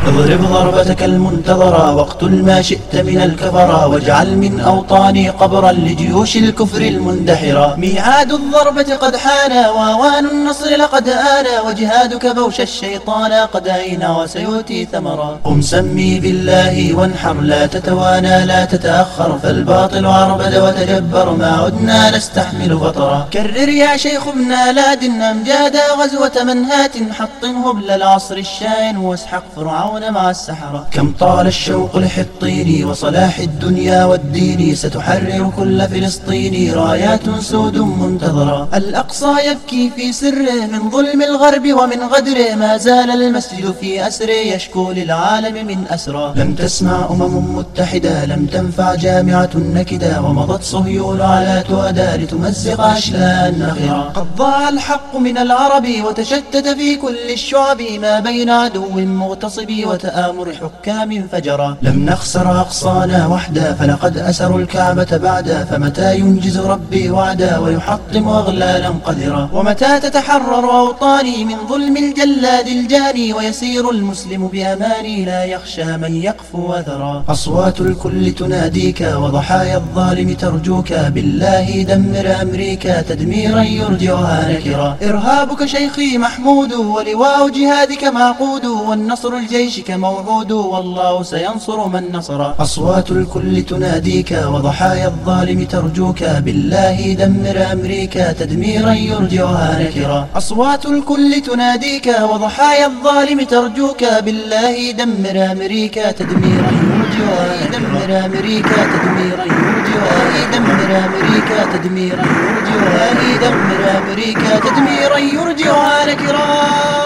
اضرب ضربتك المنتظرة واقتل ما شئت من الكفرة، واجعل من أوطاني قبرا لجيوش الكفر المندحرة. ميعاد الضربة قد حان وأوان النصر لقد آن، وجهادك بوش الشيطان قد أين وسيؤتي ثمرا. قم سمي بالله وانحر لا تتوانى لا تتأخر، فالباطل عربد وتجبر ما عدنا نستحمل بطرا. كرر يا شيخ ابن لاد أمجاد غزوة منهات، حطم هبل العصر الشاين واسحق فرعون مع السحرة. كم طال الشوق لحطين وصلاح الدنيا والدين، ستحرر كل فلسطيني رايات سود منتظرة. الأقصى يبكي في سره من ظلم الغرب ومن غدره، ما زال المسجد في أسره يشكو للعالم من أسرى. لم تسمع متحدة لم تنفع جامعة نكدة، ومضت صهيون على تؤدى لتمزق أشلاء النخرة. قد ضاع الحق من العرب وتشتت في كل الشعب، ما بين عدو مغتصب وتآمر حكام فجرا. لم نخسر أقصانا وحدا فلقد أسروا الكعبة بعدا، فمتى ينجز ربي وعدا ويحطم أغلالا قذرا. ومتى تتحرر أوطاني من ظلم الجلاد الجاني، ويسير المسلم بأماني لا يخشى من يقفو وذرا. أصوات الكل تناديك وضحايا الظالم ترجوك، بالله دمر أمريكا تدميرا يرجعها نكرا. إرهابك شيخي محمود ولواء جهادك معقود، والنصر الجيشك موعود والله سينصر من نصر. أصوات الكل تناديك وضحايا الظالم ترجوك، بالله دمر أمريكا تدميرا يرجعها نكرا. أصوات الكل تناديك وضحايا الظالم ترجوك، بالله دمر أمريكا تدميرا يرجعها. دمر أمريكا تدميرا يرجعها. دمر أمريكا تدميرا يرجعها. دمر أمريكا تدميرا يرجعها نكرا.